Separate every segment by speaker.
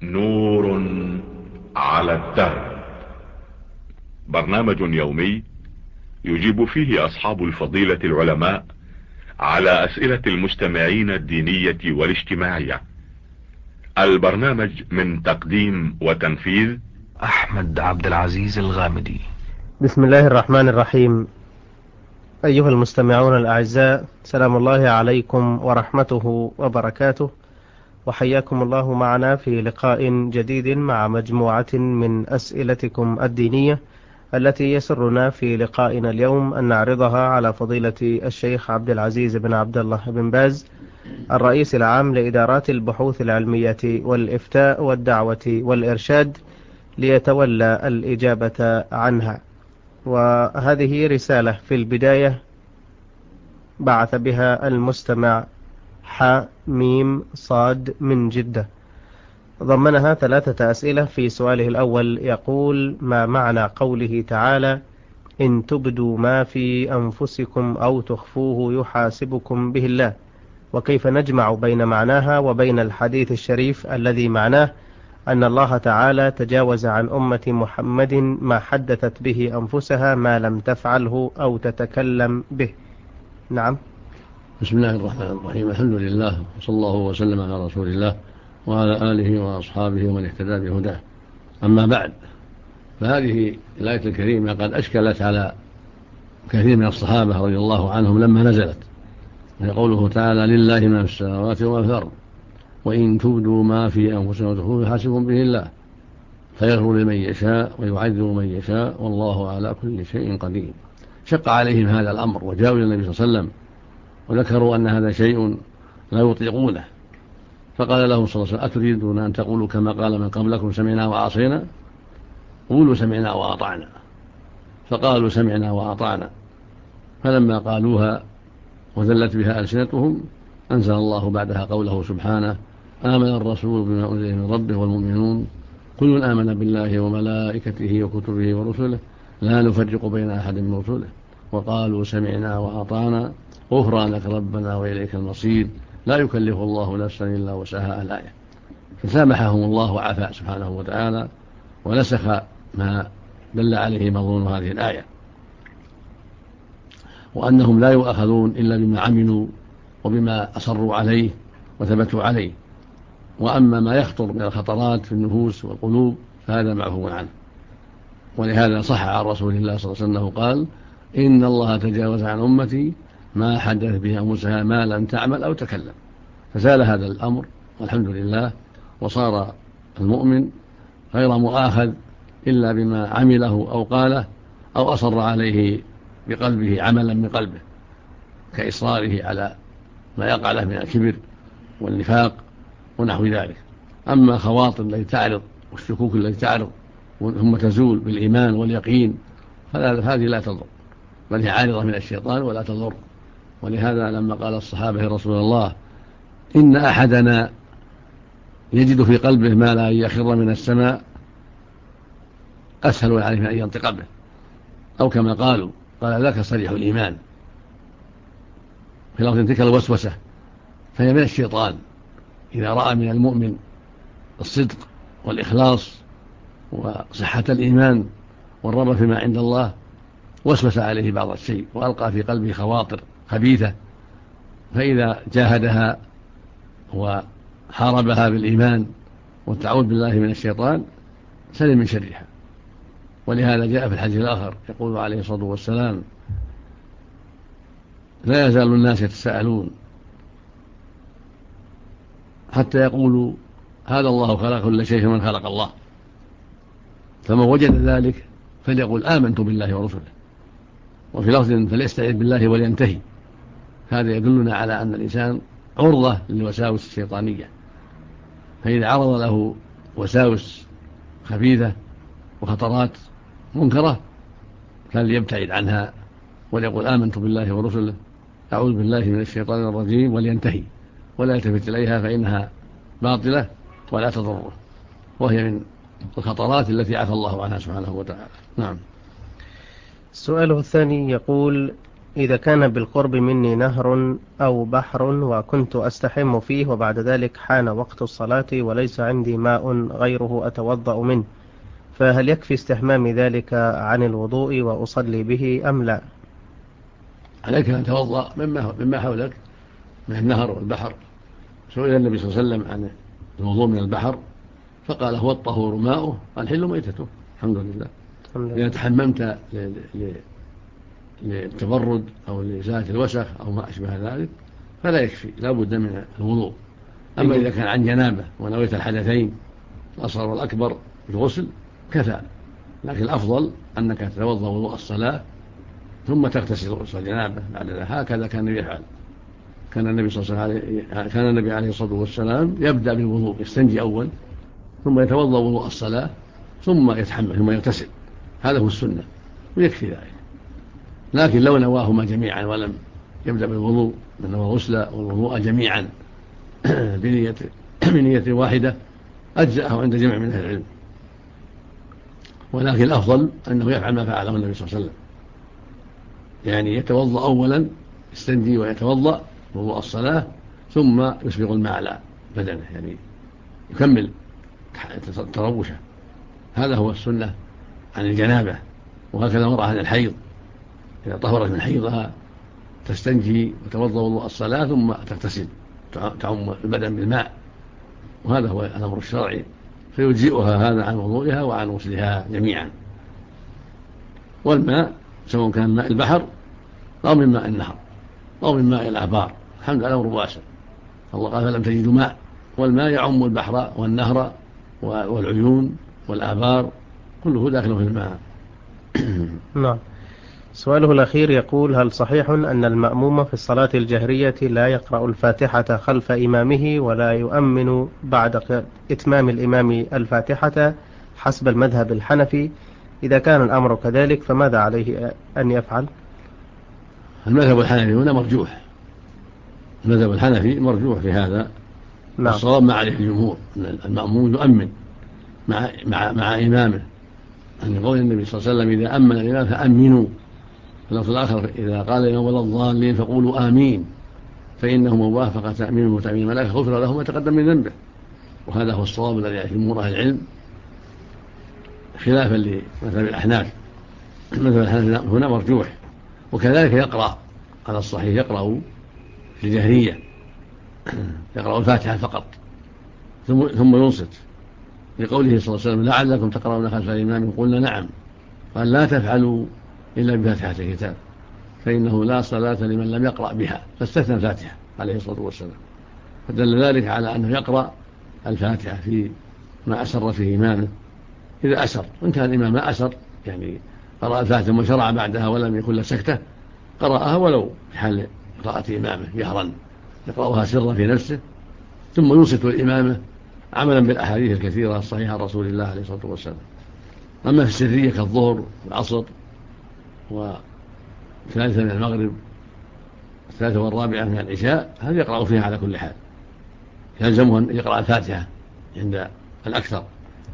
Speaker 1: نور على الدرب. برنامج يومي يجيب فيه أصحاب الفضيلة العلماء على أسئلة المستمعين الدينية والاجتماعية. البرنامج من تقديم وتنفيذ
Speaker 2: أحمد عبد العزيز الغامدي.
Speaker 3: بسم الله الرحمن الرحيم. أيها المستمعون الأعزاء، سلام الله عليكم ورحمته وبركاته، وحياكم الله معنا في لقاء جديد مع مجموعة من أسئلتكم الدينية التي يسرنا في لقائنا اليوم أن نعرضها على فضيلة الشيخ عبد العزيز بن عبد الله بن باز، الرئيس العام لإدارات البحوث العلمية والإفتاء والدعوة والإرشاد، ليتولى الإجابة عنها. وهذه رسالة في البداية بعث بها المستمع حميم صاد من جدة، ضمنها 3 أسئلة. في سؤاله الأول يقول: ما معنى قوله تعالى: إن تبدوا ما في أنفسكم أو تخفوه يحاسبكم به الله؟ وكيف نجمع بين معناها وبين الحديث الشريف الذي معناه أن الله تعالى تجاوز عن أمة محمد ما حدثت به أنفسها ما لم تفعله أو تتكلم به؟ نعم.
Speaker 4: بسم الله الرحمن الرحيم. الحمد لله، وصلى الله وسلم على رسول الله وعلى آله وأصحابه ومن اهتدى بهداه. أما بعد، فهذه الآية الكريمة قد أشكلت على كثير من الصحابة رضي الله عنهم لما نزلت، وهي قوله تعالى: لله ما في السماوات وما في الأرض وإن تبدوا ما في أنفسكم وتخفوه يحاسبكم به الله فيغفر لمن يشاء ويعذب من يشاء والله على كل شيء قدير. شق عليهم هذا الأمر وجاءوا إلى النبي صلى الله عليه وسلم وذكروا أن هذا شيء لا يطيقونه، فقال لهم صلى الله عليه وسلم: أتريدون أن تقولوا كما قال من قبلكم سمعنا وعصينا؟ قولوا سمعنا وأطعنا. فقالوا سمعنا وأطعنا، فلما قالوها وذلت بها ألسنتهم أنزل الله بعدها قوله سبحانه: آمن الرسول بما أنزل من ربه والمؤمنون كل آمن بالله وملائكته وكتبه ورسله لا نفرق بين أحد من رسله وقالوا سمعنا وأطعنا غفرانك ربنا وإليك المصير لا يكلف الله نفسا إلا وسعها. الآية. فسامحهم الله وعفى سبحانه وتعالى ونسخ ما دل عليه مضمون هذه الآية، وأنهم لا يؤاخذون إلا بما عملوا وبما أصروا عليه وثبتوا عليه، وأما ما يخطر من الخطرات في النفوس والقلوب فهذا معفو عنه. ولهذا صح عن رسول الله صلى الله عليه وسلم أنه قال: إن الله تجاوز عن أمتي ما حدث به أنفسها ما لم تعمل أو تكلم. فزال هذا الأمر والحمد لله، وصار المؤمن غير مؤاخذ إلا بما عمله أو قاله أو أصر عليه بقلبه عملا من قلبه، كإصراره على ما يقع له من الكبر والنفاق ونحو ذلك. أما خواطر التي تعرض والشكوك التي تعرض ثم تزول بالإيمان واليقين فهذه لا تضر، بل هي عارضة من الشيطان ولا تضر. ولهذا لما قال الصحابة: يا رسول الله، إن أحدنا يجد في قلبه ما لا يخر من السماء أسهل عليه من أن ينطق به، أو كما قالوا قال: ذاك صريح الإيمان. في لفظ تلك الوسوسة فهي من الشيطان، إذا رأى من المؤمن الصدق والإخلاص وصحة الإيمان والرغبة فيما عند الله وسوس عليه بعض الشيء وألقى في قلبه خواطر خبيثة، فإذا جاهدها وحاربها بالإيمان والتعوذ بالله من الشيطان سلم من شرها. ولهذا جاء في الحديث الآخر يقول عليه الصلاة والسلام: لا يزال الناس يتساءلون حتى يقولوا هذا الله خلق كل شيء من خلق الله، فمن وجد ذلك فليقول آمنت بالله ورسله، وفي لفظ فليستعذ بالله ولينتهي. هذا يدلنا على أن الإنسان عرضة للوساوس الشيطانية، فإذا عرض له وساوس خبيثة وخطرات منكرة فليبتعد عنها وليقول آمنت بالله ورسله، أعوذ بالله من الشيطان الرجيم، ولينتهي ولا يلتفت إليها فإنها باطلة ولا تضره، وهي من الخطرات التي عفى الله عنها سبحانه وتعالى. نعم.
Speaker 3: السؤال الثاني يقول: إذا كان بالقرب مني نهر أو بحر وكنت أستحم فيه وبعد ذلك حان وقت الصلاة وليس عندي ماء غيره أتوضأ منه، فهل يكفي استحمام ذلك عن الوضوء وأصلي به أم لا؟
Speaker 4: عليك أن تتوضأ مما حولك من النهر والبحر. سئل النبي صلى الله عليه وسلم عن الوضوء من البحر فقال هو الطهور ماؤه والحل ميتته. الحمد لله. إذا تحممت للتبرد أو لإزالة الوسخ أو ما أشبه ذلك فلا يكفي، لا بد من الوضوء. أما إذا كان عن جنابة ونويت الحدثين الأصغر والأكبر بالغسل كفى، لكن الأفضل أنك تتوضأ وضوء الصلاة ثم تغتسل غسل الجنابة بعد ذلك. هكذا كان النبي يفعل. كان النبي عليه الصلاة والسلام يبدأ بالوضوء، يستنجي أول ثم يتوضأ وضوء الصلاة ثم يتحمل ثم يغتسل. هذا هو السنة ويكفي ذلك. لكن لو نواهما جميعا ولم يبدأ بالوضوء نوى غسل والوضوء جميعا بنية واحدة أجزأه عند جمع من أهل العلم، ولكن الأفضل أنه يفعل ما فعله النبي صلى الله عليه وسلم، يعني يتوضأ أولا يستنجي ويتوضأ وضوء الصلاة ثم يسبغ الماء على بدنه، يعني يكمل تروشه. هذا هو السنة عن الجنابة. وهكذا المرأة عن الحيض إذا طهرت من حيضها تستنجي وتوضأ وضوء الصلاة ثم تغتسل تعم البدن بالماء، وهذا هو الأمر الشرعي، فيجزئها هذا عن وضوئها وعن غسلها جميعا. والماء سواء كان ماء البحر أو من ماء النهر أو من ماء الآبار، الحمد لله أمر واسع. الله قال فلم تجدوا ماء، والماء يعم البحر والنهر والعيون والآبار كله داخل في الماء.
Speaker 3: نعم. سؤاله الأخير يقول: هل صحيح أن المأموم في الصلاة الجهرية لا يقرأ الفاتحة خلف إمامه ولا يؤمن بعد إتمام الإمام الفاتحة حسب المذهب الحنفي؟ إذا كان الأمر كذلك فماذا عليه أن يفعل؟
Speaker 4: المذهب الحنفي هنا مرجوح، المذهب الحنفي مرجوح في هذا. نعم. الصواب ما عليه الجمهور أن المأموم يؤمن مع إمامه، أن قول النبي صلى الله عليه وسلم إذا أمن الإمام فأمنوا، في الآخر إذا قال الإمام ولا الضالين فقولوا آمين، فإنه من وافق تأمينه وتأمين الملائكة غفر له ما تقدم من ذنبه. وهذا هو الصواب الذي عليه جمهور أهل العلم، خلافا لمذهب الأحناف. المذهب الأحناف هنا مرجوح. وكذلك يقرأ على الصحيح، يقرأ في الجهرية، يقرأ الفاتحة فقط ثم ينصت، لقوله صلى الله عليه وسلم لعلكم تقرؤون خلف الإمام، قلنا نعم، قال لا تفعلوا إلا بفاتحة الكتاب فإنه لا صلاة لمن لم يقرأ بها، فاستثنى الفاتحة عليه الصلاة والسلام. فدل ذلك على أنه يقرأ الفاتحة في ما أسر فيه إمامه إذا أسر. وإن كان الإمام ما أسر، يعني قرأ الفاتحة ثم شرع بعدها ولم يكن له سكتة، قرأها ولو في حال قراءة إمامه جهرا، يقرأها سرا في نفسه ثم ينصت الإمامة عملا بالأحاديث الكثيرة الصحيحة عن رسول الله عليه الصلاة والسلام. أما في السرية كالظهر والعصر والثالثة من المغرب والثالثة والرابعة من العشاء، هذا يقرأ فيها على كل حال، يلزمه أن يقرأ الفاتحة عند الأكثر،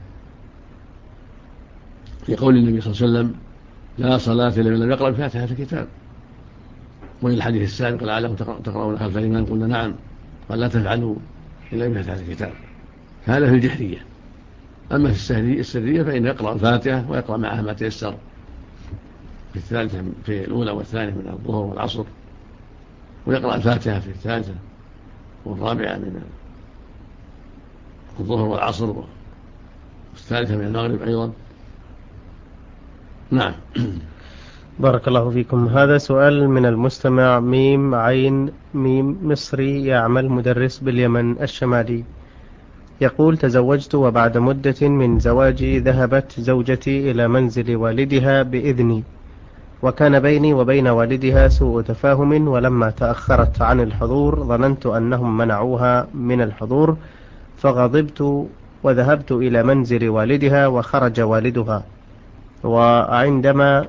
Speaker 4: في قول النبي صلى الله عليه وسلم لا صلاة لمن لم يقرأ الفاتحة في الكتاب. وفي الحديث السابق لعلكم تقرؤون خلف الإمام، قلنا نعم، قال لا تفعلوا إلا بفاتحة الكتاب. هذا في الجهرية. أما في السرية فإنه يقرأ الفاتحة ويقرأ معها ما تيسر في الثالثة، في الأولى والثانية من الظهر والعصر، ويقرأ الفاتحة في الثالثة والرابعة من الظهر والعصر، والثالثة من المغرب أيضا. نعم.
Speaker 3: بارك الله فيكم. هذا سؤال من المستمع ميم عين ميم مصري يعمل مدرس باليمن الشمالي، يقول: تزوجت وبعد مدة من زواجي ذهبت زوجتي إلى منزل والدها بإذني، وكان بيني وبين والدها سوء تفاهم، ولما تأخرت عن الحضور ظننت أنهم منعوها من الحضور، فغضبت وذهبت إلى منزل والدها وخرج والدها، وعندما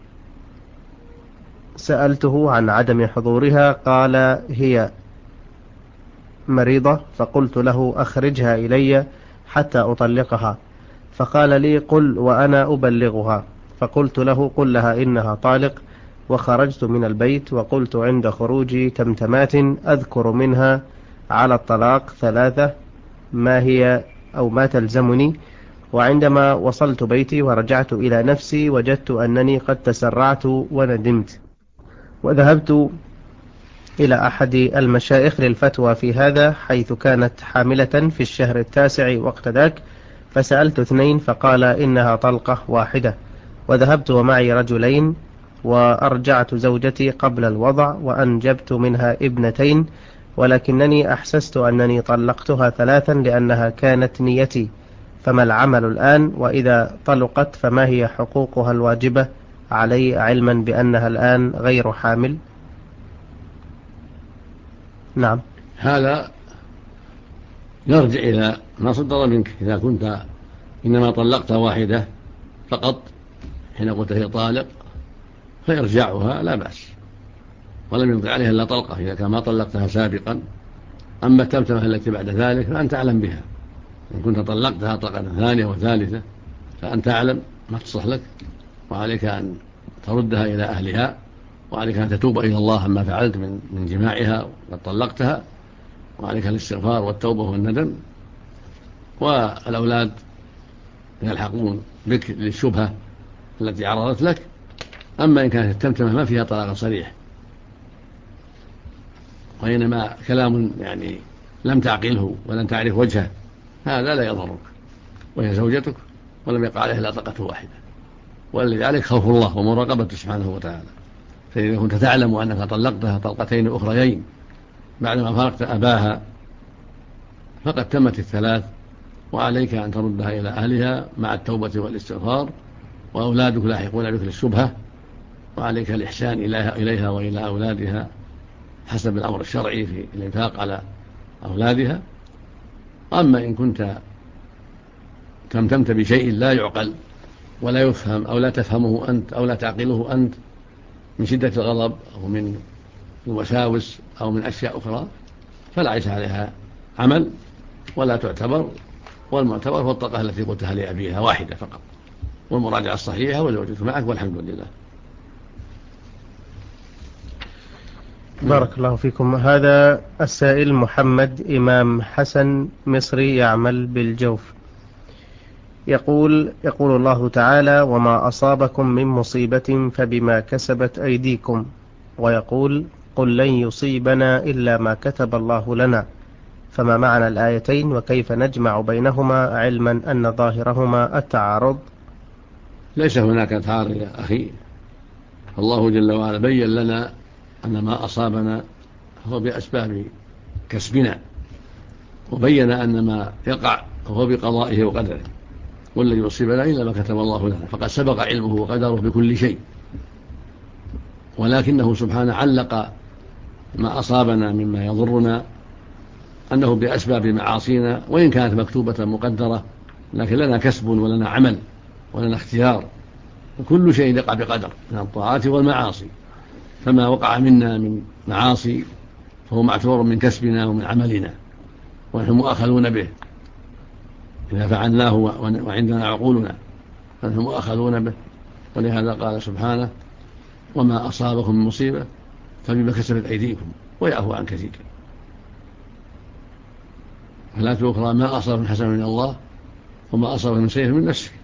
Speaker 3: سألته عن عدم حضورها قال هي مريضة، فقلت له أخرجها إلي حتى أطلقها، فقال لي قل وأنا أبلغها، فقلت له قل لها إنها طالق وخرجت من البيت وقلت عند خروجي تمتمات أذكر منها على الطلاق 3 ما هي أو ما تلزمني. وعندما وصلت بيتي ورجعت إلى نفسي وجدت أنني قد تسرعت وندمت، وذهبت إلى أحد المشايخ للفتوى في هذا، حيث كانت حاملة في الشهر 9 وقت ذاك، فسألت 2 فقال إنها طلقة واحدة. وذهبت ومعي رجلين وأرجعت زوجتي قبل الوضع وأنجبت منها 2، ولكنني أحسست أنني طلقتها 3 لأنها كانت نيتي. فما العمل الآن؟ وإذا طلقت فما هي حقوقها الواجبة علي، علما بأنها الآن غير حامل؟ نعم.
Speaker 4: هذا يرجع إلى ما صدر منك. إذا كنت إنما طلقت واحدة فقط حين قلت هي طالق فيرجعها لا بأس، ولم يمضي عليها إلا طلقة إذا كان ما طلقتها سابقا. أما التمتمة التي بعد ذلك فأنت أعلم بها. إن كنت طلقتها طلقة ثانية وثالثة فأنت أعلم ما تصلح لك، وعليك أن تردها إلى أهلها، وعليك أن تتوب إلى الله عما فعلت من جماعها وقد طلقتها، وعليك الاستغفار والتوبة والندم. والأولاد يلحقون بك للشبهة التي عرضت لك. أما إن كانت التمتمة ما فيها طلاق صريح وإنما كلام يعني لم تعقله ولم تعرف وجهه، هذا لا يضرك، وهي زوجتك ولم يقع عليها إلا طلقة واحدة، والذي عليك خوف الله ومراقبته سبحانه وتعالى. فإذا كنت تعلم أنك طلقتها طلقتين أخريين بعدما فارقت أباها فقد تمت 3، وعليك أن تردها إلى أهلها مع التوبة والاستغفار، وأولادك لاحقون بك للشبهة، وعليك الإحسان إليها وإلى أولادها حسب الأمر الشرعي في الإنفاق على أولادها. أما إن كنت تمتمت بشيء لا يعقل ولا يفهم أو لا تفهمه أنت أو لا تعقله أنت من شدة الغضب أو من الوساوس أو من أشياء أخرى فليس عليها عمل ولا تعتبر. والمعتبر هو الطلقة التي قلتها لأبيها واحدة فقط، والمراجعة الصحيحة وزوجته معك والحمد لله.
Speaker 3: بارك الله فيكم. هذا السائل محمد إمام حسن مصري يعمل بالجوف، يقول الله تعالى: وما أصابكم من مصيبة فبما كسبت أيديكم، ويقول: قل لن يصيبنا إلا ما كتب الله لنا. فما معنى الآيتين وكيف نجمع بينهما علما أن ظاهرهما التعارض؟
Speaker 4: ليس هناك تعارض يا أخي. الله جل وعلا بين لنا أن ما أصابنا هو بأسباب كسبنا، وبين أن ما يقع هو بقضائه وقدره، والذي يصيبنا إلا ما كتب الله لنا، فقد سبق علمه وقدره بكل شيء. ولكنه سبحانه علق ما أصابنا مما يضرنا أنه بأسباب معاصينا، وإن كانت مكتوبة مقدرة لكن لنا كسب ولنا عمل ولنا اختيار، وكل شيء يقع بقدر من الطاعات والمعاصي. فما وقع منا من معاصي فهو معتبر من كسبنا ومن عملنا، ونحن مؤاخذون به إذا فعلناه وعندنا عقولنا فنحن مؤاخذون به. ولهذا قال سبحانه: وما أصابكم من مصيبة فبما كسبت أيديكم ويعفو عن كثير. فلا تؤخرى ما أصاب من حسن من الله وما أصاب من سيئة من نفسك.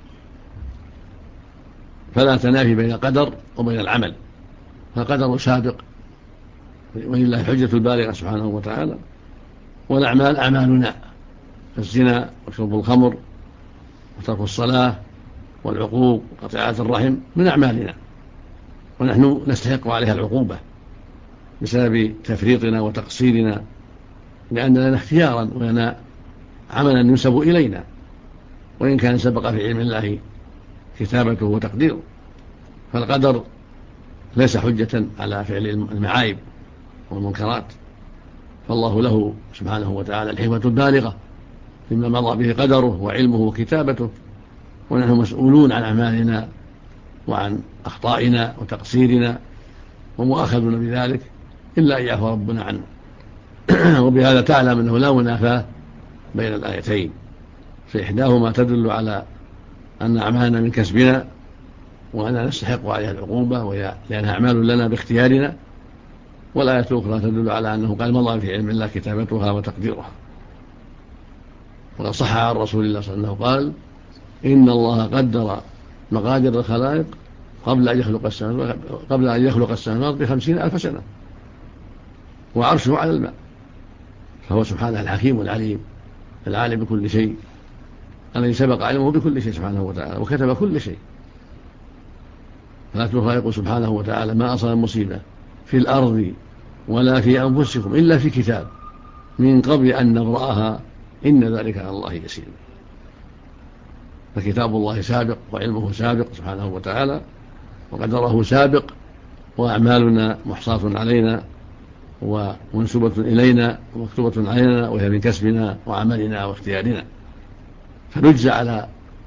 Speaker 4: فلا تنافي بين القدر وبين العمل، فالقدر سابق ولله حجة البالغة سبحانه وتعالى، والأعمال أعمالنا، الزنا وشرب الخمر وترك الصلاة والعقوق وقطيعة الرحم من أعمالنا، ونحن نستحق عليها العقوبة بسبب تفريطنا وتقصيرنا، لأن لنا اختيارا ولنا عملا ينسب إلينا، وإن كان سبق في علم الله كتابته وتقديره. فالقدر ليس حجة على فعل المعايب والمنكرات، فالله له سبحانه وتعالى الحكمة البالغة فيما مضى به قدره وعلمه وكتابته، ونحن مسؤولون عن أعمالنا وعن أخطائنا وتقصيرنا ومؤاخذون بذلك إلا أن يعفو ربنا عنه. وبهذا تعلم أنه لا منافاة بين الآيتين، فإحداهما تدل على أن أعمالنا من كسبنا وأننا نستحق عليها العقوبة، لأنها أعمال لنا باختيارنا. والآية الأخرى تدل على أنه قال مضى في علم الله كتابتها وتقديرها. وقد صح عن رسول الله صلى الله عليه وسلم قال إن الله قدر مقادير الخلائق قبل أن يخلق السماوات ب50,000 سنة، وعرشه على الماء. فهو سبحانه الحكيم العليم العالم بكل شيء، الذي سبق علمه بكل شيء سبحانه وتعالى وكتب كل شيء. فلا الخالق سبحانه وتعالى ما أصاب مصيبة في الأرض ولا في أنفسكم إلا في كتاب من قبل أن نبرأها إن ذلك على الله يسير. فكتاب الله سابق وعلمه سابق سبحانه وتعالى وقدره سابق، وأعمالنا محصاة علينا ومنسوبة إلينا ومكتوبة علينا، وهي من كسبنا وعملنا واختيارنا. فنجزى على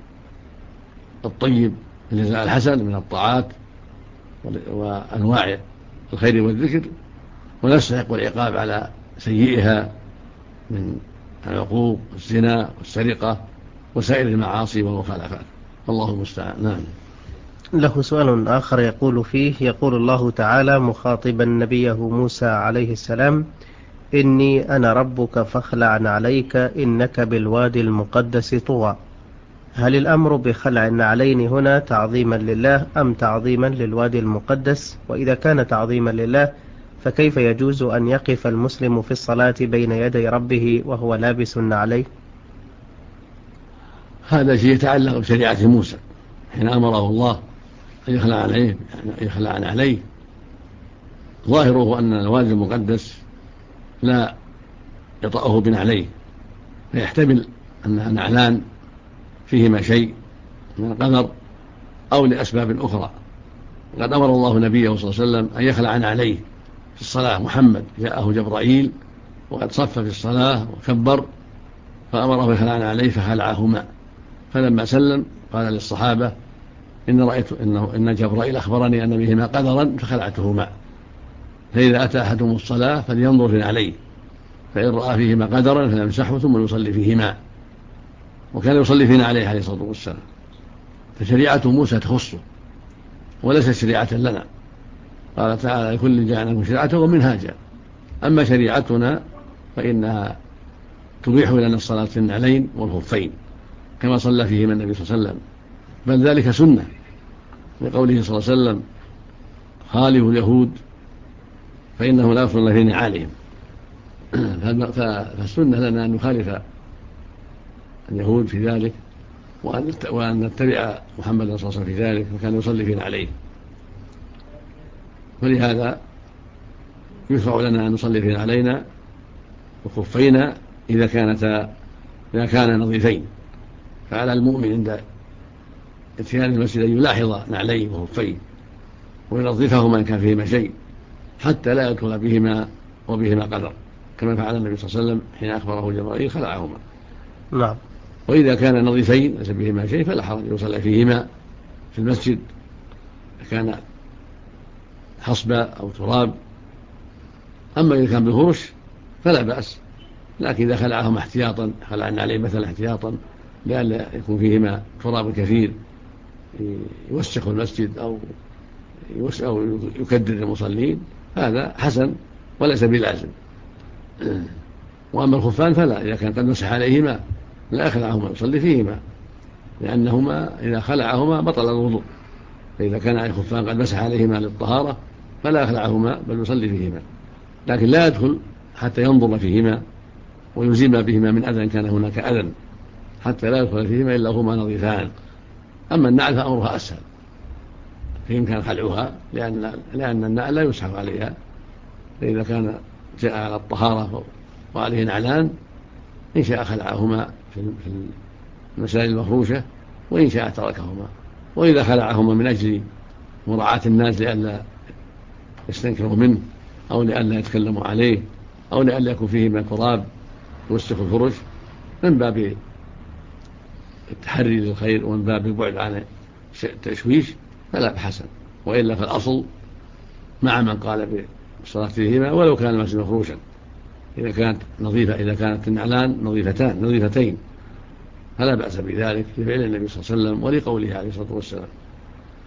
Speaker 4: الطيب الجزاء الحسن من الطاعات وأنواع الخير والذكر، ونستحق العقاب على سيئها من العقوق والزنا والسرقة وسائر المعاصي والمخالفات. الله المستعان. نعم.
Speaker 3: له سؤال آخر يقول الله تعالى مخاطبا نبيه موسى عليه السلام: إني أنا ربك فاخلع عليك إنك بالوادي المقدس طوى. هل الأمر بخلع النعلين هنا تعظيما لله أم تعظيما للوادي المقدس؟ وإذا كان تعظيما لله فكيف يجوز أن يقف المسلم في الصلاة بين يدي ربه وهو لابس النعلين؟
Speaker 4: هذا شيء يتعلق بشريعة موسى حين أمره الله أن يخلع عليه. ظاهره أن الوادي المقدس لا يطأه بنعليه، فيحتمل أنها نعلان فيهما شيء من القدر أو لأسباب أخرى. قد أمر الله نبيه صلى الله عليه وسلم أن يخلع عليه في الصلاة. محمد جاءه جبرائيل وقد صف في الصلاة وكبر فأمره يخلع عليه فخلعهما، فلما سلم قال للصحابة إن جبرائيل أخبرني أن بهما قدرا فخلعتهما، فإذا أتى أحدهم الصلاة فلينظر في عليه، فإن رأى فيهما قدرا فليمسحه ثم يصلي فيهما. وكان يصلي فينا عليه عليه الصلاة والسلام. فشريعة موسى تخصه وليست شريعة لنا. قال تعالى لكل جعلنا شريعة ومنهاجا. أما شريعتنا فإنها تبيح لنا الصلاة في النعلين والخفين كما صلى فيهما النبي صلى الله عليه وسلم، بل ذلك سنة لقوله صلى الله عليه وسلم خالفوا اليهود فإنه لا يفضل في نعالهم. فالسنة لنا أن نخالف اليهود في ذلك وأن نتبع محمد صلى الله عليه وسلم في ذلك، وكان يصلي فينا عليه. فلهذا يشرع لنا أن نصلي فينا علينا وخفينا إذا كان نظيفين. فعلى المؤمن عند اتيان المسجد أن يلاحظ نعليه وخفيه وينظفهما إن كان فيهما شيء حتى لا يدخل بهما وبهما قدر، كما فعل النبي صلى الله عليه وسلم حين أخبره جبرائيل خلعهما.
Speaker 3: نعم.
Speaker 4: وإذا كان نظيفين ليس بهما شيء فلا حرج يصلي فيهما في المسجد، كان حصبة أو تراب. أما إذا كان بالفرش فلا بأس، لكن إذا خلعهما احتياطا، خلعنا عليه مثلا احتياطا لئلا يكون فيهما تراب كثير يوسخ المسجد أو يكدر المصلين، هذا حسن وليس بلازم. وأما الخفان فلا، إذا كان قد مسح عليهما لا يخلعهما يصلي فيهما، لأنهما إذا خلعهما بطل الوضوء. فإذا كان عليه خفان قد مسح عليهما للطهارة فلا يخلعهما بل يصلي فيهما، لكن لا يدخل حتى ينظر فيهما ويزيل بهما من أذى كان هناك أذى، حتى لا يدخل فيهما إلا هما نظيفان. أما النعل فأمرها أسهل، فيمكن خلعها لأن النعل لا يسحب عليها، فإذا كان جاء على الطهارة وعليه نعلان إن شاء خلعهما في المسائل المفروشة وإن شاء تركهما. وإذا خلعهما من أجل مراعاة الناس لئلا يستنكروا منه أو لئلا يتكلموا عليه أو لئلا يكون فيه من تراب يوسخ الفرش من باب التحري للخير ومن باب البعد عن التشويش فلا بحسن. وإلا فالأصل مع من قال بالصلاة فيهما ولو كان المسجد مفروشا، إذا كانت نظيفة، إذا كانت النعلان نظيفتين فلا بأس بذلك لفعل النبي صلى الله عليه وسلم ولقوله عليه الصلاة والسلام.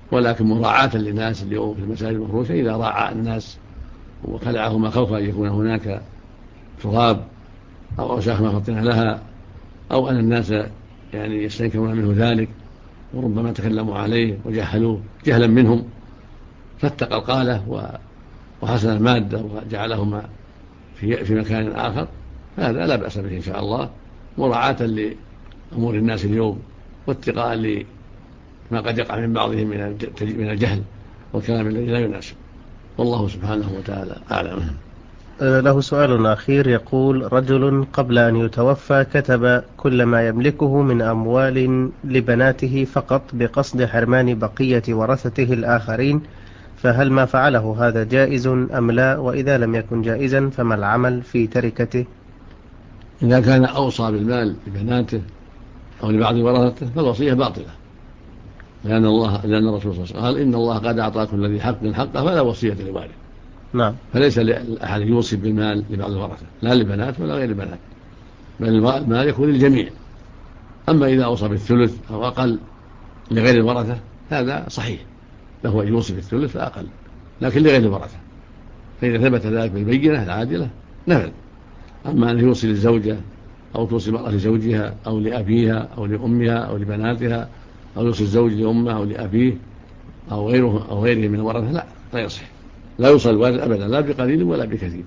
Speaker 4: ولكن مراعاة للناس اليوم في المساجد المفروشة، إذا راعى الناس وخلعهما خوفا أن يكون هناك تراب أو أوساخ مخطئة لها، أو أن الناس يعني يستنكرون منه ذلك وربما تكلموا عليه وجهلوه جهلا منهم، فاتقى القالة وحسن المادة وجعلهما في مكان آخر، هذا لا بأس به إن شاء الله، مراعاة لأمور الناس اليوم واتقاء لما قد يقع من بعضهم من الجهل والكلام الذي لا يناسب، والله سبحانه وتعالى أعلم.
Speaker 3: له سؤال أخير يقول: رجل قبل أن يتوفى كتب كل ما يملكه من أموال لبناته فقط بقصد حرمان بقية ورثته الآخرين، فهل ما فعله هذا جائز أم لا؟ وإذا لم يكن جائزا فما العمل في تركته؟
Speaker 4: إذا كان أوصى بالمال لبناته أو لبعض ورثته فالوصية باطلة، لأن الرسول صلى الله عليه وسلم قال: إن الله قد أعطى كل ذي حق حقه فلا وصية لوارث.
Speaker 3: نعم.
Speaker 4: فليس لأحد يوصي بالمال لبعض الورثة، لا للبنات ولا غير البنات، بل المال يكون للجميع. أما إذا أوصى بالثلث أو أقل لغير الورثة هذا صحيح، له أن يوصي بالثلث فأقل، لكن لغير الورثة، فإذا ثبت ذلك بالبينة العادلة نفذ. أما أن يوصي للزوجة أو توصي المرأة لزوجها أو لأبيها أو لأمها أو لبناتها، أو يوصي الزوج لأمه أو لأبيه أو غيره من الورثة، لا يصح، لا يوصل الوارث أبدا، لا بقليل ولا بكثير،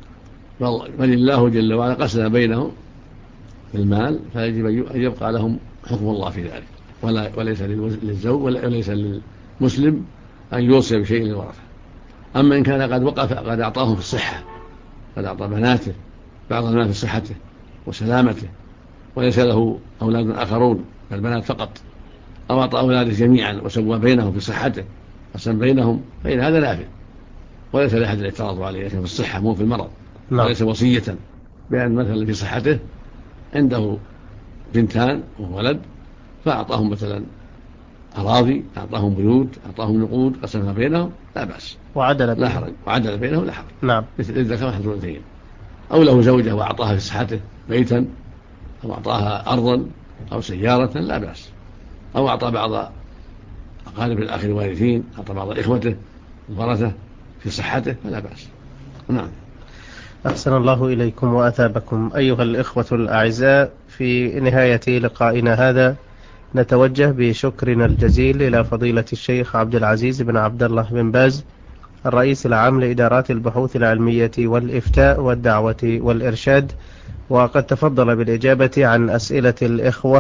Speaker 4: بل الله جل وعلا قسم بينهم المال، فيجب أن يبقى لهم حكم الله في ذلك، وليس للزوج وليس للمسلم أن يوصي بشيء للورثة. أما إن كان قد أعطاهم في الصحة، قد أعطى بناته بعض المال في صحته وسلامته وليس له أولاد آخرون بل بنات فقط، أو أعطى أولاده جميعا وسوى بينهم في صحته قسم بينهم، فإن هذا نافذ وليس لأحد الاعتراض عليه، لكن في الصحة مو في المرض. وليس وصية بأن مثلا في صحته عنده بنتان وولد فأعطاهم مثلا أراضي، أعطاهم بيوت، أعطاهم نقود قسمها بينهم، لا بأس، لا حرج، وعدل بينهم لا حرج.
Speaker 3: نعم.
Speaker 4: مثل الذكر حظ الأنثيين. أو له زوجة وأعطاها في صحته بيتا أو أعطاها أرضا أو سيارة لا بأس، أو أعطى بعض أقارب الأخ الوارثين، أعطى بعض إخوته الورثة في صحته فلا بأس. نعم.
Speaker 3: أحسن الله إليكم وأثابكم. أيها الإخوة الأعزاء، في نهاية لقائنا هذا نتوجه بشكرنا الجزيل إلى فضيلة الشيخ عبد العزيز بن عبد الله بن باز، الرئيس العام لإدارات البحوث العلمية والإفتاء والدعوة والإرشاد، وقد تفضل بالإجابة عن أسئلة الإخوة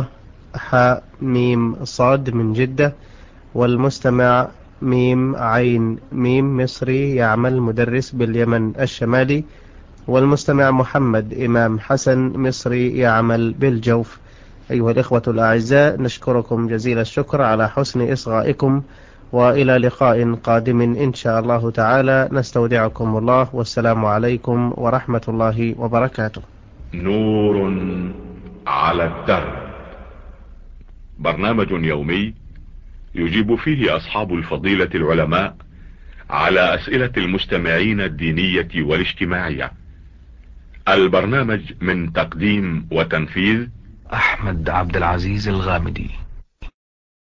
Speaker 3: ميم صاد من جدة، والمستمع ميم عين ميم مصري يعمل مدرس باليمن الشمالي، والمستمع محمد إمام حسن مصري يعمل بالجوف. أيها الإخوة الأعزاء، نشكركم جزيل الشكر على حسن إصغائكم، وإلى لقاء قادم إن شاء الله تعالى، نستودعكم الله، والسلام عليكم ورحمة الله وبركاته.
Speaker 1: نور على الدرب، برنامج يومي يجيب فيه أصحاب الفضيلة العلماء على أسئلة المستمعين الدينية والاجتماعية. البرنامج من تقديم وتنفيذ
Speaker 2: أحمد عبد العزيز الغامدي.